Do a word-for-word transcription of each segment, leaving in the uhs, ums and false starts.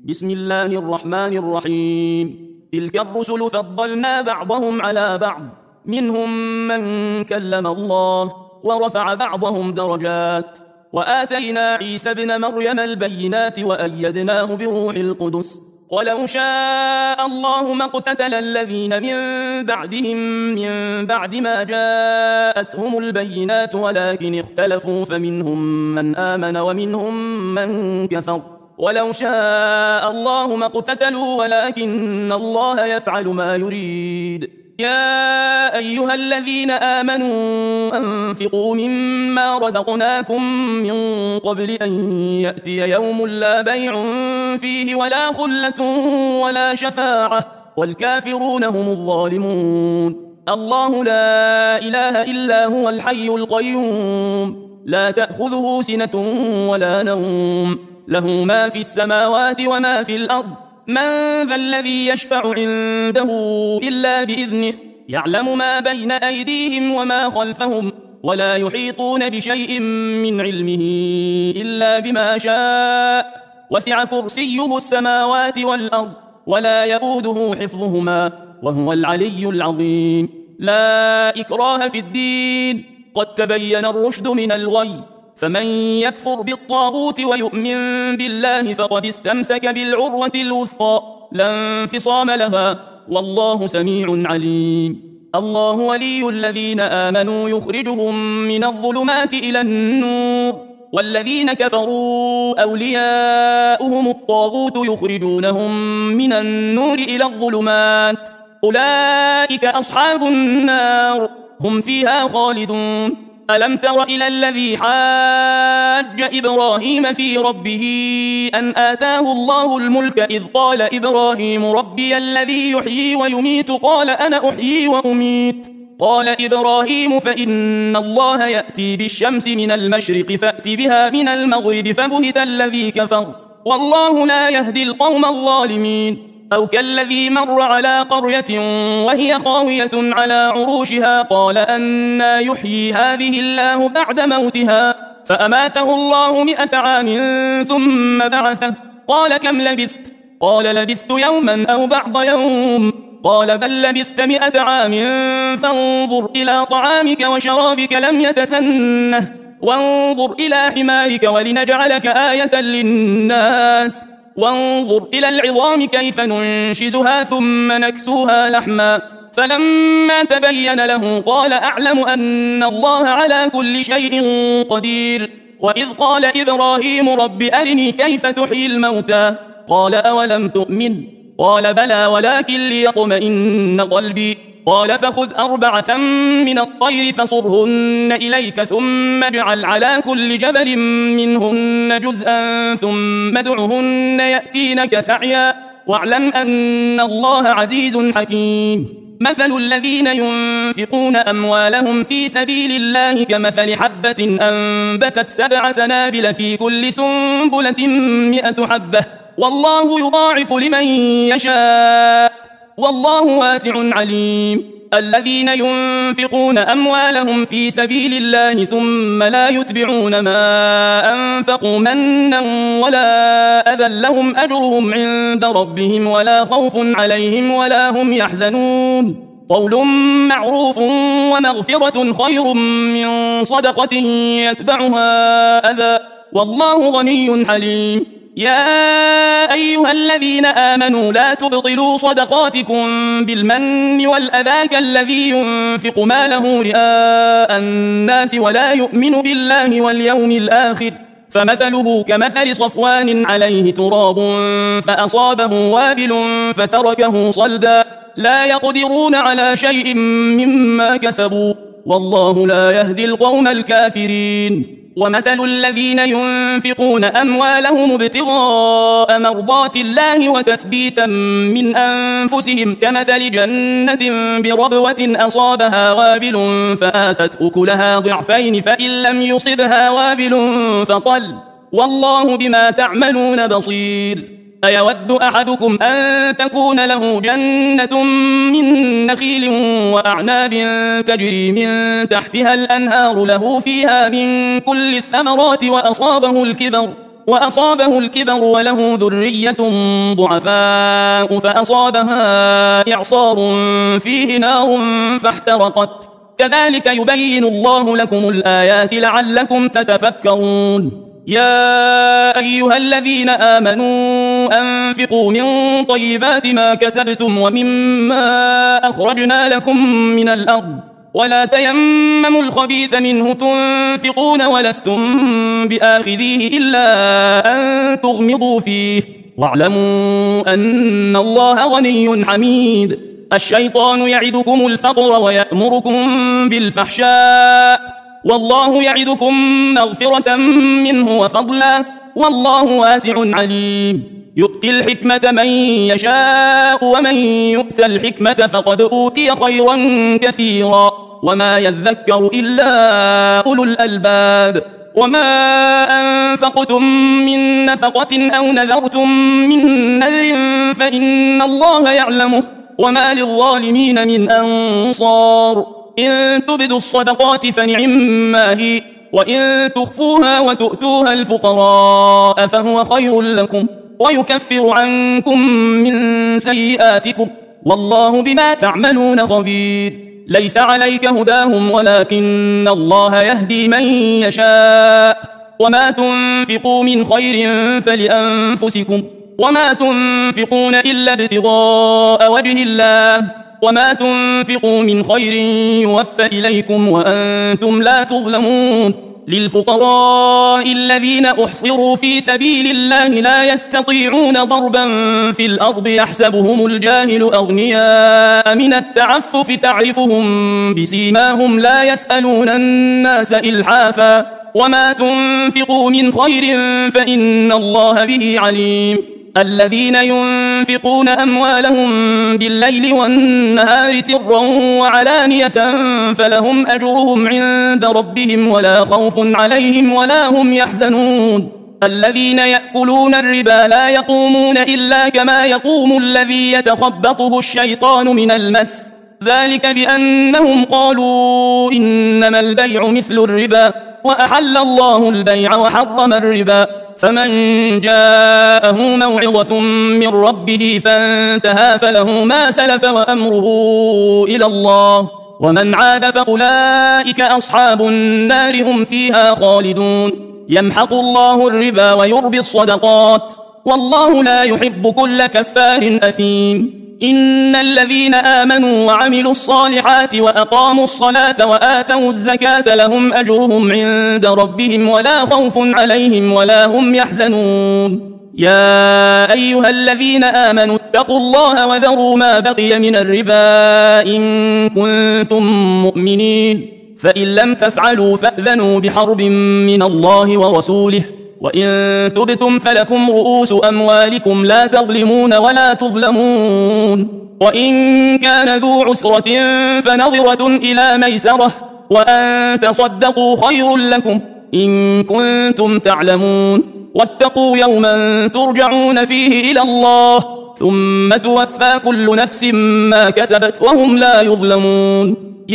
بسم الله الرحمن الرحيم. تلك الرسل فضلنا بعضهم على بعض، منهم من كلم الله ورفع بعضهم درجات، وآتينا عيسى ابن مريم البينات وأيدناه بروح القدس. ولو شاء الله ما اقتتل الذين من بعدهم من بعد ما جاءتهم البينات ولكن اختلفوا فمنهم من آمن ومنهم من كفر. ولو شاء الله ما اقتتلوا ولكن الله يفعل ما يريد. يا أيها الذين آمنوا أنفقوا مما رزقناكم من قبل أن يأتي يوم لا بيع فيه ولا خلة ولا شفاعة والكافرون هم الظالمون. الله لا إله إلا هو الحي القيوم، لا تأخذه سنة ولا نوم، له ما في السماوات وما في الأرض. من ذا الذي يشفع عنده إلا بإذنه، يعلم ما بين أيديهم وما خلفهم، ولا يحيطون بشيء من علمه إلا بما شاء. وسع كرسيه السماوات والأرض ولا يؤوده حفظهما وهو العلي العظيم. لا إكراه في الدين، قد تبين الرشد من الغي، فمن يكفر بالطاغوت ويؤمن بالله فقد استمسك بالعروة الوثقى لا انفصام لها، والله سميع عليم. الله ولي الذين آمنوا يخرجهم من الظلمات إلى النور، والذين كفروا أولياؤهم الطاغوت يخرجونهم من النور إلى الظلمات، أولئك أصحاب النار هم فيها خالدون. ألم تر إلى الذي حاج إبراهيم في ربه أن آتاه الله الملك إذ قال إبراهيم ربي الذي يحيي ويميت قال أنا أحيي وأميت. قال إبراهيم فإن الله يأتي بالشمس من المشرق فأت بها من المغرب فبهت الذي كفر، والله لا يهدي القوم الظالمين. أو كالذي مر على قرية وهي خاوية على عروشها قال أنى يحيي هذه الله بعد موتها، فأماته الله مئة عام ثم بعثه. قال كم لبثت؟ قال لبثت يوما أو بعض يوم. قال بل لبثت مئة عام فانظر إلى طعامك وشرابك لم يتسنه، وانظر إلى حمارك ولنجعلك آية للناس، وانظر إلى العظام كيف ننشزها ثم نكسوها لحما. فلما تبين له قال أعلم أن الله على كل شيء قدير. وإذ قال إبراهيم رب أرني كيف تحيي الموتى قال أولم تؤمن قال بلى ولكن ليطمئن قلبي. قال فخذ أربعة من الطير فصرهن إليك ثم اجعل على كل جبل منهن جزءا ثم ادعهن يأتينك سعيا، واعلم أن الله عزيز حكيم. مثل الذين ينفقون أموالهم في سبيل الله كمثل حبة أنبتت سبع سنابل في كل سنبلة مئة حبة، والله يضاعف لمن يشاء والله واسع عليم. الذين ينفقون أموالهم في سبيل الله ثم لا يتبعون ما أنفقوا منا ولا أذى لهم أجرهم عند ربهم ولا خوف عليهم ولا هم يحزنون. قول معروف ومغفرة خير من صدقة يتبعها أذى، والله غني حليم. يا أيها الذين آمنوا لا تبطلوا صدقاتكم بالمن والأذى كالذي ينفق ماله رئاء الناس ولا يؤمن بالله واليوم الآخر، فمثله كمثل صفوان عليه تراب فأصابه وابل فتركه صلدا، لا يقدرون على شيء مما كسبوا، والله لا يهدي القوم الكافرين. ومثل الذين ينفقون أموالهم ابتغاء مرضات الله وتثبيتا من أنفسهم كمثل جنة بربوة أصابها وابل فآتت أكلها ضعفين فإن لم يصبها وابل فطل، والله بما تعملون بصير. أيود أحدكم أن تكون له جنة من نخيل وأعناب تجري من تحتها الأنهار له فيها من كل الثمرات وأصابه الكبر وأصابه الكبر وله ذرية ضعفاء فأصابها إعصار فيه نار فاحترقت كذلك يبين الله لكم الآيات لعلكم تتفكرون. يا أيها الذين آمنوا أنفقوا من طيبات ما كسبتم ومما أخرجنا لكم من الأرض ولا تيمموا الخبيث منه تنفقون ولستم بآخذيه إلا أن تغمضوا فيه واعلموا أن الله غني حميد. الشيطان يعدكم الفقر ويأمركم بالفحشاء والله يعدكم مغفرة منه وفضلا والله واسع عليم. يؤتي الحكمة من يشاء ومن يؤت الحكمة فقد أوتي خيرا كثيرا وما يذكر إلا أولو الألباب. وما أنفقتم من نفقة أو نذرتم من نذر فإن الله يعلمه وما للظالمين من أنصار. إن تبدوا الصدقات فنعما هي وإن تخفوها وتؤتوها الفقراء فهو خير لكم ويكفر عنكم من سيئاتكم والله بما تعملون خبير. ليس عليك هداهم ولكن الله يهدي من يشاء وما تنفقوا من خير فلأنفسكم وما تنفقون إلا ابتغاء وجه الله وما تنفقوا من خير يوفى إليكم وأنتم لا تظلمون. للفقراء الذين أحصروا في سبيل الله لا يستطيعون ضربا في الأرض يحسبهم الجاهل أغنياء من التعفف تعرفهم بسيماهم لا يسألون الناس إلحافا وما تنفقوا من خير فإن الله به عليم. الذين ينفقون أموالهم بالليل والنهار سرا وعلانية فلهم أجرهم عند ربهم ولا خوف عليهم ولا هم يحزنون. الذين يأكلون الربا لا يقومون إلا كما يقوم الذي يتخبطه الشيطان من المس ذلك بأنهم قالوا إنما البيع مثل الربا وأحل الله البيع وحرم الربا. فمن جاءه موعظة من ربه فانتهى فله ما سلف وأمره إلى الله ومن عاد فأولئك أصحاب النار هم فيها خالدون. يمحق الله الربا ويربي الصدقات والله لا يحب كل كفار أثيم. إن الذين آمنوا وعملوا الصالحات وأقاموا الصلاة وآتوا الزكاة لهم أجرهم عند ربهم ولا خوف عليهم ولا هم يحزنون. يا أيها الذين آمنوا اتقوا الله وذروا ما بقي من الربا إن كنتم مؤمنين فإن لم تفعلوا فأذنوا بحرب من الله ورسوله وإن تبتم فلكم رؤوس أموالكم لا تظلمون ولا تظلمون. وإن كان ذو عسرة فنظرة إلى ميسرة وأن تصدقوا خير لكم إن كنتم تعلمون. واتقوا يوما ترجعون فيه إلى الله ثم توفى كل نفس ما كسبت وهم لا يظلمون.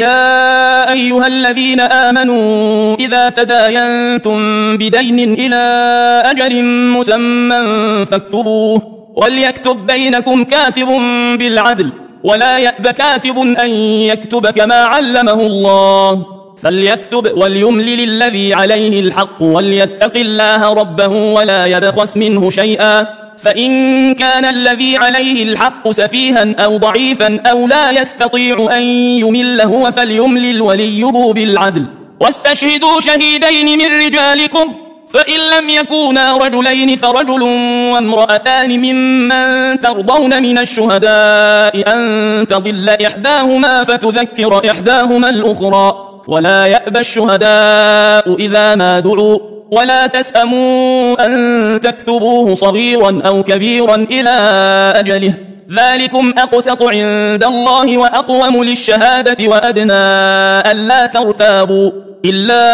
يا أيها الذين آمنوا إذا تداينتم بدين إلى أجل مسمى فاكتبوه وليكتب بينكم كاتب بالعدل ولا يأب كاتب أن يكتب كما علمه الله فليكتب وليملل الذي عليه الحق وليتق الله ربه ولا يبخس منه شيئا فإن كان الذي عليه الحق سفيها أو ضعيفا أو لا يستطيع أن يمل هو فليملل وليه بالعدل واستشهدوا شهيدين من رجالكم فإن لم يكونا رجلين فرجل وامرأتان ممن ترضون من الشهداء أن تضل إحداهما فتذكر إحداهما الأخرى ولا يأبى الشهداء إذا ما دعوا ولا تسأموا أن تكتبوه صغيرا أو كبيرا إلى أجله ذلكم أقسط عند الله وأقوم للشهادة وأدنى ألا ترتابوا إلا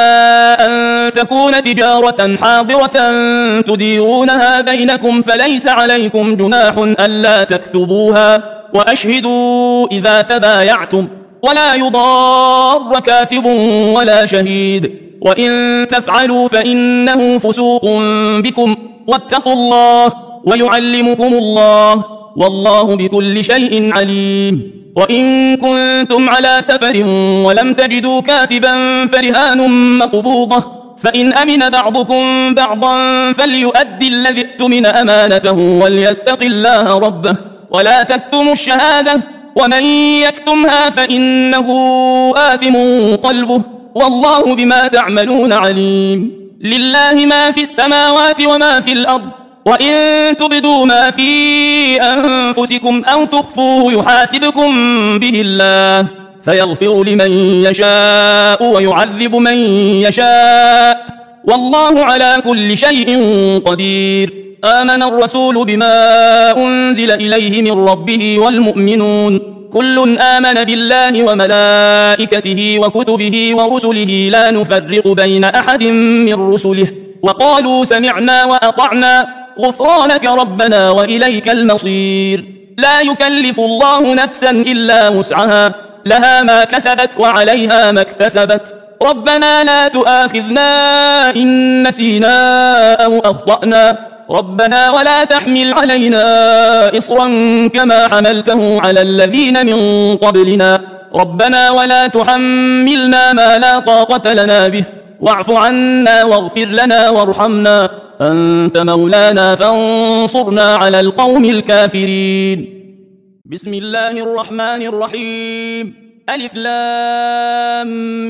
أن تكون تجارة حاضرة تديرونها بينكم فليس عليكم جناح ألا تكتبوها وأشهدوا إذا تبايعتم ولا يضار كاتب ولا شهيد وإن تفعلوا فإنه فسوق بكم واتقوا الله ويعلمكم الله والله بكل شيء عليم. وإن كنتم على سفر ولم تجدوا كاتبا فرهان مقبوضة فإن أمن بعضكم بعضا فليؤدي الذي اؤتمن أمانته وليتق الله ربه ولا تكتموا الشهادة ومن يكتمها فإنه آثم قلبه والله بما تعملون عليم. لله ما في السماوات وما في الأرض وإن تبدوا ما في أنفسكم أو تخفوه يحاسبكم به الله فيغفر لمن يشاء ويعذب من يشاء والله على كل شيء قدير. آمن الرسول بما أنزل إليه من ربه والمؤمنون كل آمن بالله وملائكته وكتبه ورسله لا نفرق بين أحد من رسله وقالوا سمعنا وأطعنا غفرانك ربنا وإليك المصير. لا يكلف الله نفسا إلا وسعها لها ما كسبت وعليها ما اكتسبت ربنا لا تؤاخذنا إن نسينا أو أخطأنا ربنا ولا تحمل علينا إصرا كما حملته على الذين من قبلنا ربنا ولا تحملنا ما لا طاقة لنا به واعف عنا واغفر لنا وارحمنا أنت مولانا فانصرنا على القوم الكافرين. بسم الله الرحمن الرحيم. ألف لام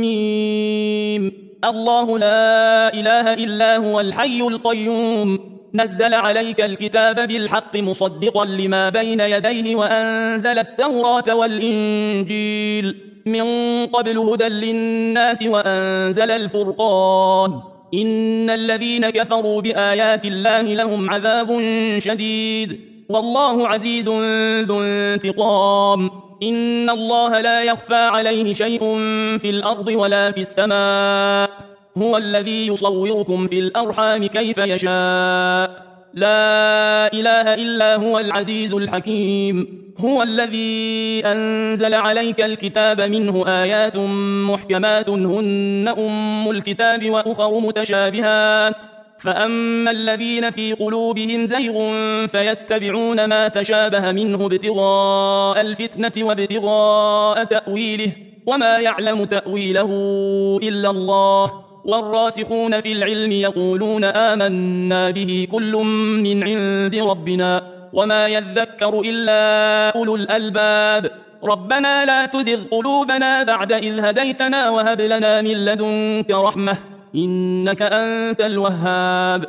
ميم. الله لا إله إلا هو الحي القيوم نزل عليك الكتاب بالحق مصدقا لما بين يديه وأنزل التوراة والإنجيل من قبل هدى للناس وأنزل الفرقان إن الذين كفروا بآيات الله لهم عذاب شديد والله عزيز ذو انتقام. إن الله لا يخفى عليه شيء في الأرض ولا في السماء هو الذي يصوركم في الأرحام كيف يشاء لا إله إلا هو العزيز الحكيم. هو الذي أنزل عليك الكتاب منه آيات محكمات هن أم الكتاب وأخر متشابهات فأما الذين في قلوبهم زيغ فيتبعون ما تشابه منه ابتغاء الفتنة وابتغاء تأويله وما يعلم تأويله إلا الله والراسخون في العلم يقولون آمنا به كل من عند ربنا وما يذكر إلا أولو الألباب. ربنا لا تزغ قلوبنا بعد إذ هديتنا وهب لنا من لدنك رحمة إنك أنت الوهاب.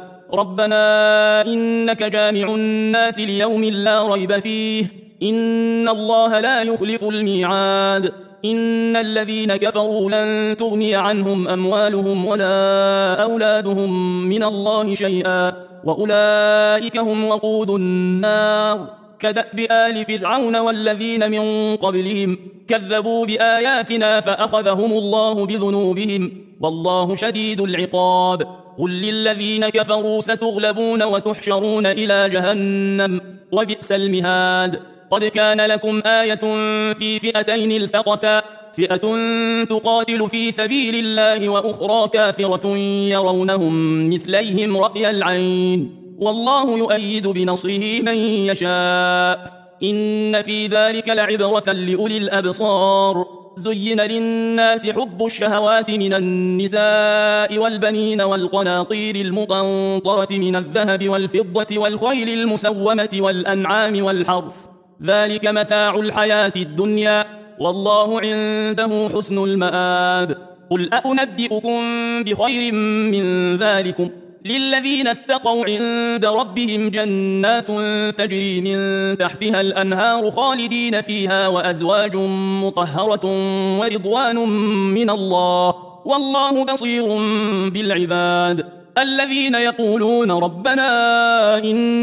ربنا إنك جامع الناس ليوم لا ريب فيه إن الله لا يخلف الميعاد. إن الذين كفروا لن تغني عنهم أموالهم ولا أولادهم من الله شيئا وأولئك هم وقود النار كدأب آل فرعون والذين من قبلهم كذبوا بآياتنا فأخذهم الله بذنوبهم والله شديد العقاب. قل للذين كفروا ستغلبون وتحشرون إلى جهنم وبئس المهاد. قد كان لكم آية في فئتين التقتا فئة تقاتل في سبيل الله وأخرى كافرة يرونهم مثليهم رأي العين والله يؤيد بنصره من يشاء إن في ذلك لعبرة لأولي الأبصار. زين للناس حب الشهوات من النساء والبنين والقناطير المقنطرة من الذهب والفضة والخيل المسومة والأنعام والحرث ذلك متاع الحياة الدنيا والله عنده حسن المآب. قل أأنبئكم بخير من ذلكم للذين اتقوا عند ربهم جنات تجري من تحتها الأنهار خالدين فيها وأزواج مطهرة ورضوان من الله والله بصير بالعباد. الذين يقولون ربنا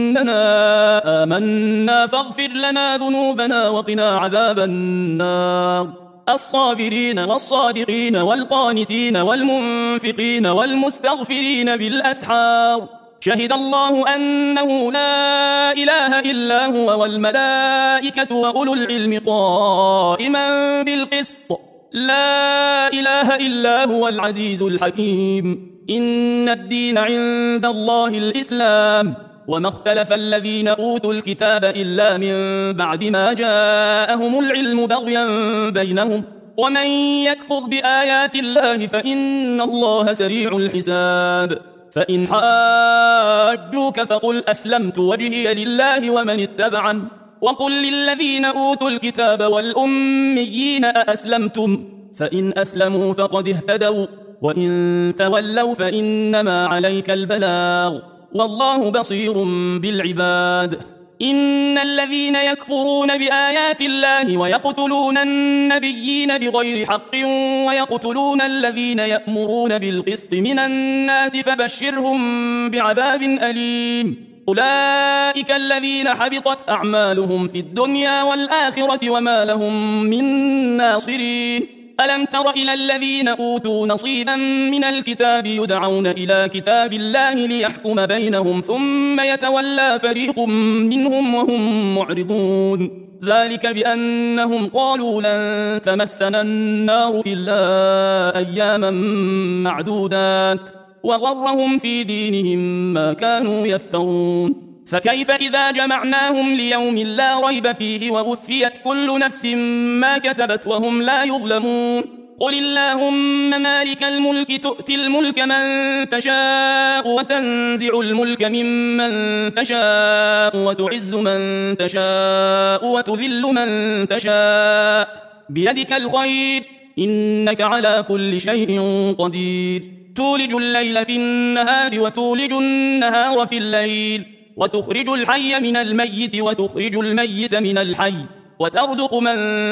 إننا آمنا فاغفر لنا ذنوبنا وقنا عذاب النار. الصابرين والصادقين والقانتين والمنفقين والمستغفرين بالأسحار شهد الله أنه لا إله إلا هو والملائكة وأولو العلم قائما بالقسط لا إله إلا هو العزيز الحكيم. إن الدين عند الله الإسلام، وما اختلف الذين أوتوا الكتاب إلا من بعد ما جاءهم العلم بغيا بينهم، ومن يكفر بآيات الله فإن الله سريع الحساب. فإن حاجوك فقل أسلمت وجهي لله ومن اتبعن، وقل للذين أوتوا الكتاب والأميين أأسلمتم، فإن أسلموا فقد اهتدوا، وإن تولوا فإنما عليك البلاغ، والله بصير بالعباد. إن الذين يكفرون بآيات الله ويقتلون النبيين بغير حق ويقتلون الذين يأمرون بالقسط من الناس فبشرهم بعذاب أليم. أولئك الذين حبطت أعمالهم في الدنيا والآخرة وما لهم من ناصرين. ألم تر إلى الذين أوتوا نصيبا من الكتاب يدعون إلى كتاب الله ليحكم بينهم ثم يتولى فريق منهم وهم معرضون؟ ذلك بأنهم قالوا لن تمسنا النار إلا أياما معدودات، وغرهم في دينهم ما كانوا يفترون. فكيف إذا جمعناهم ليوم لا ريب فيه ووفيت كل نفس ما كسبت وهم لا يظلمون؟ قل اللهم مالك الملك تؤتي الملك من تشاء وتنزع الملك ممن تشاء وتعز من تشاء وتذل من تشاء، بيدك الخير إنك على كل شيء قدير. تولج الليل في النهار وتولج النهار في الليل، وتخرج الحي من الميت وتخرج الميت من الحي، وترزق من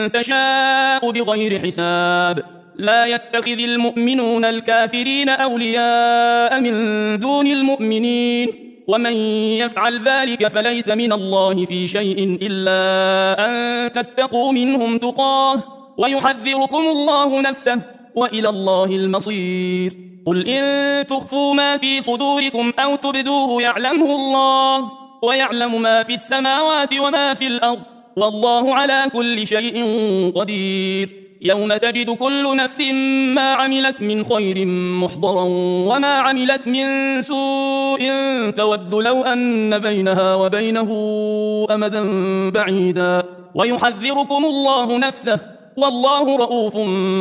تشاء بغير حساب. لا يتخذ المؤمنون الكافرين أولياء من دون المؤمنين، ومن يفعل ذلك فليس من الله في شيء إلا أن تتقوا منهم تقاه، ويحذركم الله نفسه، وإلى الله المصير. قل إن تخفوا ما في صدوركم أو تبدوه يعلمه الله، ويعلم ما في السماوات وما في الأرض، والله على كل شيء قدير. يوم تجد كل نفس ما عملت من خير محضرا وما عملت من سوء تود لو أن بينها وبينه أمدا بعيدا، ويحذركم الله نفسه، والله رؤوف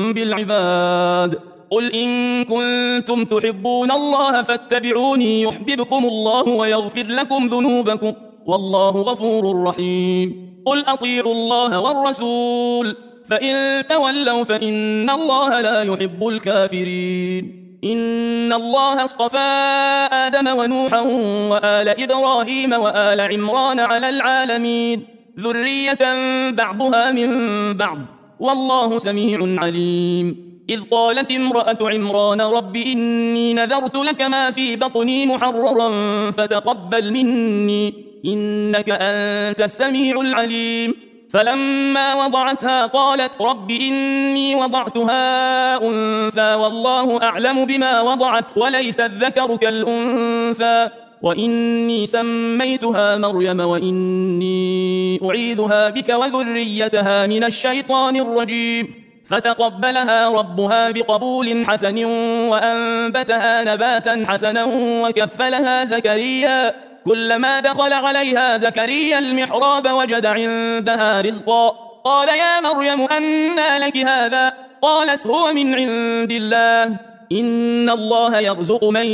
بالعباد. قل إن كنتم تحبون الله فاتبعوني يحببكم الله ويغفر لكم ذنوبكم، والله غفور رحيم. قل أطيعوا الله والرسول، فإن تولوا فإن الله لا يحب الكافرين. إن الله اصطفى آدم ونوحا وآل إبراهيم وآل عمران على العالمين، ذرية بعضها من بعض، والله سميع عليم. إذ قالت امرأة عمران رب إني نذرت لك ما في بطني محررا فتقبل مني إنك أنت السميع العليم. فلما وضعتها قالت رب إني وضعتها أنثى والله أعلم بما وضعت وليس الذكر كالأنثى، وإني سميتها مريم وإني أعيذها بك وذريتها من الشيطان الرجيم. فتقبلها ربها بقبول حسن وأنبتها نباتا حسنا وكفلها زكريا. كلما دخل عليها زكريا المحراب وجد عندها رزقا، قال يا مريم أنى لك هذا؟ قالت هو من عند الله، إن الله يرزق من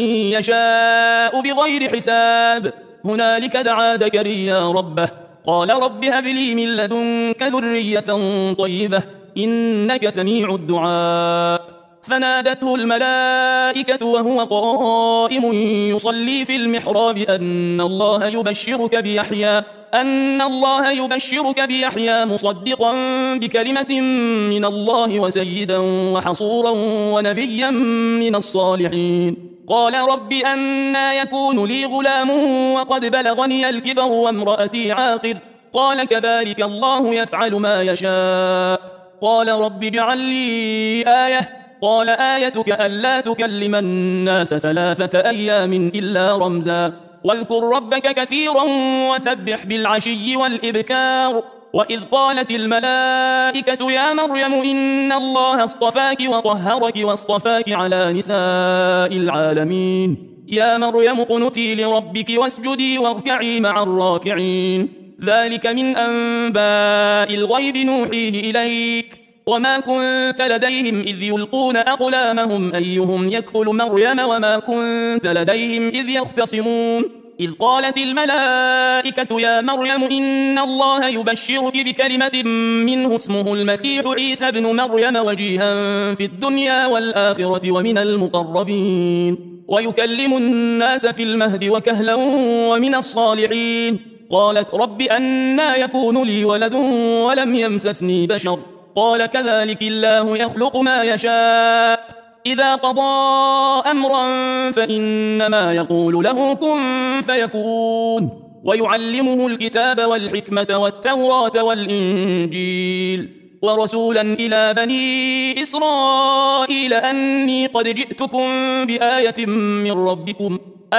يشاء بغير حساب. هنالك دعا زكريا ربه قال رب هب لي من لدنك ذرية طيبة إنك سميع الدعاء. فنادته الملائكة وهو قائم يصلي في المحراب أن الله يبشرك بيحيى أن الله يبشرك بيحيى مصدقا بكلمة من الله وسيدا وحصورا ونبيا من الصالحين. قال رب أنى يكون لي غلام وقد بلغني الكبر وامرأتي عاقر؟ قال كذلك الله يفعل ما يشاء. قال رب اجعل لي آية. قال آيتك ألا تكلم الناس ثلاثة أيام إلا رمزا، واذكر ربك كثيرا وسبح بالعشي والإبكار. وإذ قالت الملائكة يا مريم إن الله اصطفاك وطهرك واصطفاك على نساء العالمين يا مريم اقنتي لربك واسجدي واركعي مع الراكعين ذلك من أنباء الغيب نوحيه إليك وما كنت لديهم إذ يلقون أقلامهم أيهم يكفل مريم وما كنت لديهم إذ يختصمون إذ قالت الملائكة يا مريم إن الله يبشرك بكلمة منه اسمه المسيح عيسى بن مريم وجيها في الدنيا والآخرة ومن المقربين ويكلم الناس في المهد وكهلا ومن الصالحين قالت رب أنى يكون لي ولد ولم يمسسني بشر قال كذلك الله يخلق ما يشاء إذا قضى أمرا فإنما يقول له كن فيكون ويعلمه الكتاب والحكمة والتوراة والإنجيل ورسولا إلى بني إسرائيل أني قد جئتكم بآية من ربكم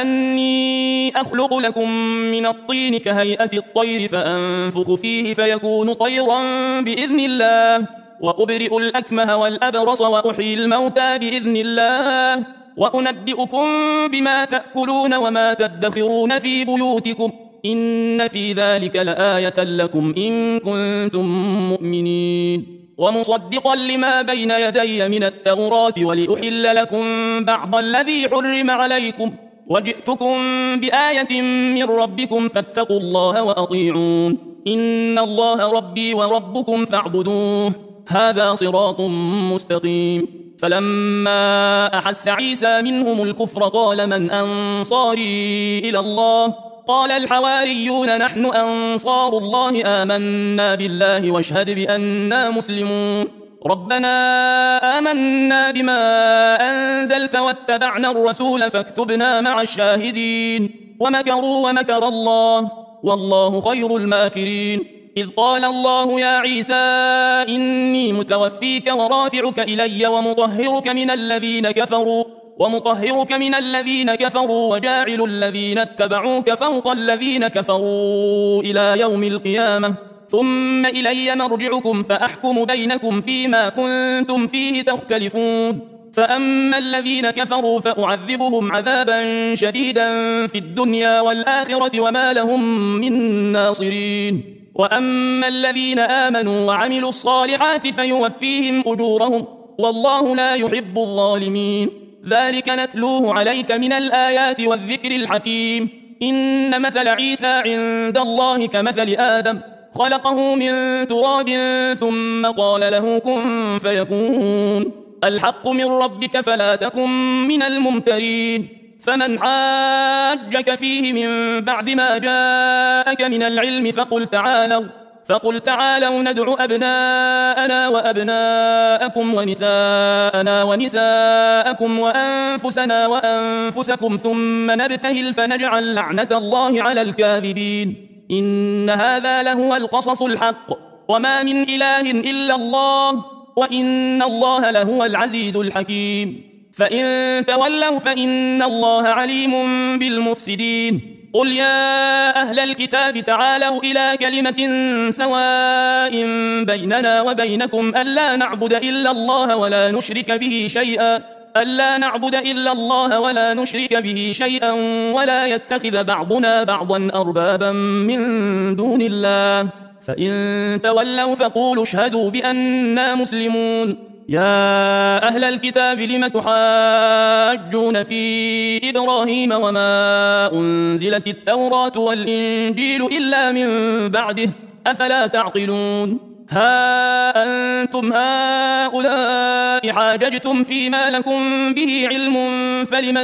أني أخلق لكم من الطين كهيئة الطير فأنفخ فيه فيكون طيرا بإذن الله وأبرئ الأكمه والأبرص وأحيي الموتى بإذن الله وأنبئكم بما تأكلون وما تدخرون في بيوتكم إن في ذلك لآية لكم إن كنتم مؤمنين ومصدقا لما بين يدي من التوراة ولأحل لكم بعض الذي حرم عليكم وجئتكم بآية من ربكم فاتقوا الله وأطيعون إن الله ربي وربكم فاعبدوه هذا صراط مستقيم فلما أحس عيسى منهم الكفر قال من أنصاري إلى الله قال الحواريون نحن أنصار الله آمنا بالله واشهد بأننا مسلمون ربنا آمنا بما أنزلت واتبعنا الرسول فاكتبنا مع الشاهدين ومكروا ومكر الله والله خير الماكرين إذ قال الله يا عيسى إني متوفيك ورافعك إلي ومطهرك من الذين كفروا ومطهرك من الذين كفروا وجاعل الذين اتبعوك فوق الذين كفروا إلى يوم القيامة ثم إلي مرجعكم فأحكم بينكم فيما كنتم فيه تختلفون فأما الذين كفروا فأعذبهم عذابا شديدا في الدنيا والآخرة وما لهم من ناصرين وأما الذين آمنوا وعملوا الصالحات فيوفيهم أجورهم والله لا يحب الظالمين ذلك نتلوه عليك من الآيات والذكر الحكيم إن مثل عيسى عند الله كمثل آدم خلقه من تراب ثم قال له كن فيكون الحق من ربك فلا تكن من الممترين فمن حاجك فيه من بعد ما جاءك من العلم فقل تعالوا فقل تعالوا ندع أبناءنا وأبناءكم ونساءنا ونساءكم وأنفسنا وأنفسكم ثم نبتهل فنجعل لعنة الله على الكاذبين إن هذا لهو القصص الحق وما من إله إلا الله وإن الله لهو العزيز الحكيم فإن تولوا فإن الله عليم بالمفسدين قل يا أهل الكتاب تعالوا إلى كلمة سواء بيننا وبينكم ألا نعبد إلا الله ولا نشرك به شيئا ألا نعبد إلا الله ولا نشرك به شيئا ولا يتخذ بعضنا بعضا أربابا من دون الله فإن تولوا فقولوا اشهدوا بأننا مسلمون يا أهل الكتاب لم تحاجون في إبراهيم وما أنزلت التوراة والإنجيل إلا من بعده أفلا تعقلون ها أنتم هؤلاء حاججتم فيما لكم به علم فلم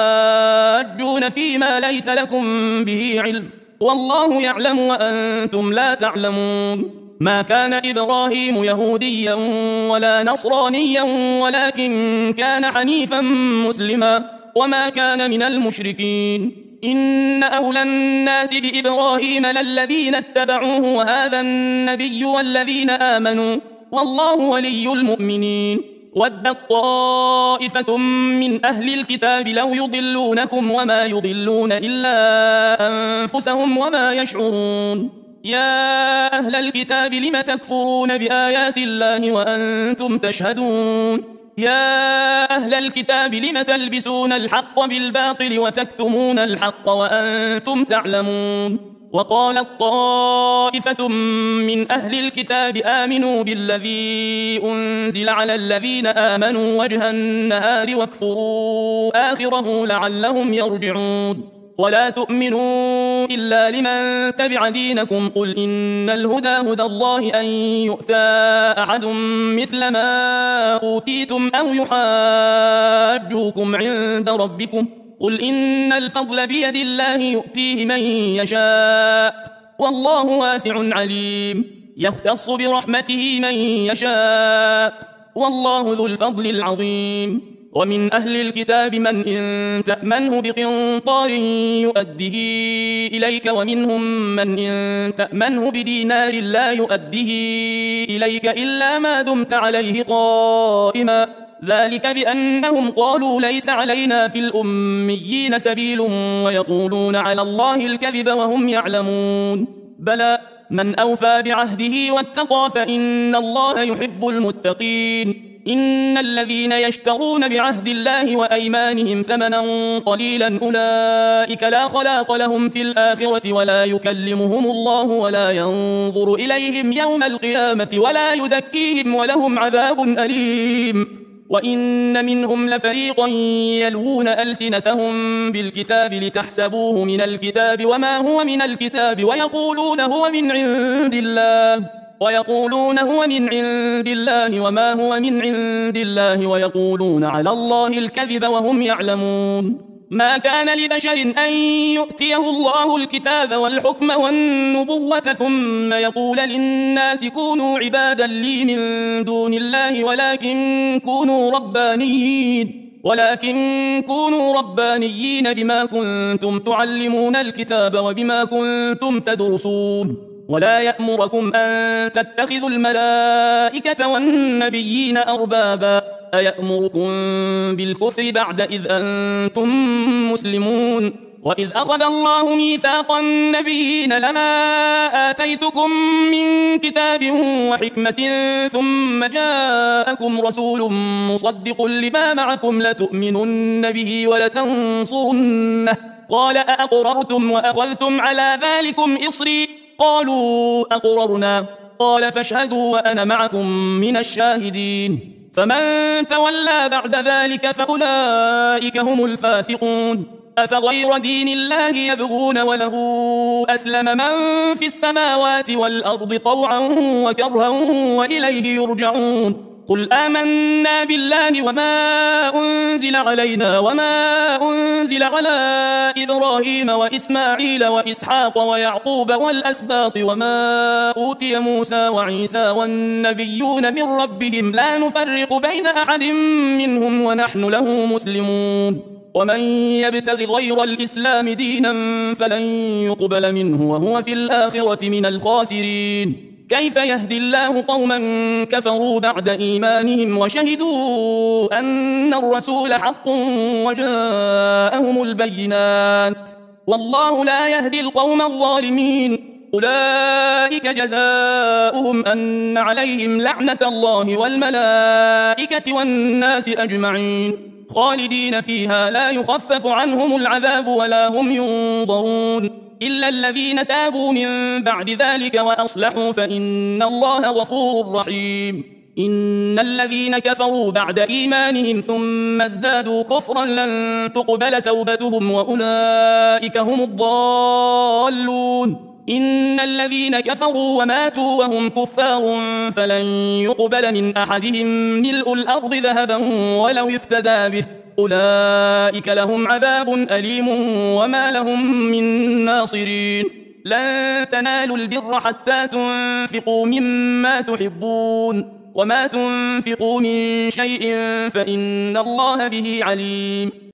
تحاجون فيما ليس لكم به علم والله يعلم وأنتم لا تعلمون ما كان إبراهيم يهوديا ولا نصرانيا ولكن كان حنيفا مسلما وما كان من المشركين إن أولى الناس بإبراهيم للذين اتبعوه وهذا النبي والذين آمنوا والله ولي المؤمنين ودت طائفة من أهل الكتاب لو يضلونكم وما يضلون إلا أنفسهم وما يشعرون يا أهل الكتاب لم تكفرون بآيات الله وأنتم تشهدون يا أهل الكتاب لم تلبسون الحق بالباطل وتكتمون الحق وأنتم تعلمون وقالت طائفة من أهل الكتاب آمنوا بالذي أنزل على الذين آمنوا وجه النهار واكفروا آخره لعلهم يرجعون ولا تؤمنوا إلا لمن تبع دينكم قل إن الهدى هدى الله أن يؤتى أحد مثل ما أوتيتم أو يحاجوكم عند ربكم قل إن الفضل بيد الله يؤتيه من يشاء والله واسع عليم يختص برحمته من يشاء والله ذو الفضل العظيم ومن أهل الكتاب من إن تأمنه بقنطار يؤده إليك ومنهم من إن تأمنه بدينار لا يؤده إليك إلا ما دمت عليه قائما ذلك بأنهم قالوا ليس علينا في الأميين سبيل ويقولون على الله الكذب وهم يعلمون بلى من أوفى بعهده واتقى فإن الله يحب المتقين إن الذين يشترون بعهد الله وأيمانهم ثمنا قليلا أولئك لا خلاق لهم في الآخرة ولا يكلمهم الله ولا ينظر إليهم يوم القيامة ولا يزكيهم ولهم عذاب أليم وإن منهم لفريقا يلوون ألسنتهم بالكتاب لتحسبوه من الكتاب وما هو من الكتاب ويقولون هو من عند الله ويقولون هو من عند الله وما هو من عند الله ويقولون على الله الكذب وهم يعلمون ما كان لبشر أن يؤتيه الله الكتاب والحكم والنبوة ثم يقول للناس كونوا عبادا لي من دون الله ولكن كونوا ربانيين ولكن كونوا ربانيين بما كنتم تعلمون الكتاب وبما كنتم تدرسون ولا يأمركم أن تتخذوا الملائكة والنبيين أربابا أيأمركم بالكفر بعد إذ أنتم مسلمون وإذ أخذ الله ميثاق النبيين لما آتيتكم من كتاب وحكمة ثم جاءكم رسول مصدق لما معكم لتؤمنن به ولتنصرنه قال أأقررتم وأخذتم على ذلكم إصري قالوا أقررنا قال فاشهدوا وأنا معكم من الشاهدين فمن تولى بعد ذلك فأولئك هم الفاسقون أفغير دين الله يبغون وله أسلم من في السماوات والأرض طوعا وكرها وإليه يرجعون قل آمنا بالله وما أنزل علينا وما أنزل على إبراهيم وإسماعيل وإسحاق ويعقوب والأسباط وما أوتي موسى وعيسى والنبيون من ربهم لا نفرق بين أحد منهم ونحن له مسلمون ومن يبتغ غير الإسلام دينا فلن يقبل منه وهو في الآخرة من الخاسرين كيف يهدي الله قوما كفروا بعد إيمانهم وشهدوا أن الرسول حق وجاءهم البينات والله لا يهدي القوم الظالمين أولئك جزاؤهم أن عليهم لعنة الله والملائكة والناس أجمعين خالدين فيها لا يخفف عنهم العذاب ولا هم ينظرون إلا الذين تابوا من بعد ذلك وأصلحوا فإن الله غفور رحيم إن الذين كفروا بعد إيمانهم ثم ازدادوا كفرا لن تقبل توبتهم وأولئك هم الضالون إن الذين كفروا وماتوا وهم كفار فلن يقبل من أحدهم ملء الأرض ذهبا ولو افتدى به أولئك لهم عذاب أليم وما لهم من ناصرين لن تنالوا البر حتى تنفقوا مما تحبون وما تنفقوا من شيء فإن الله به عليم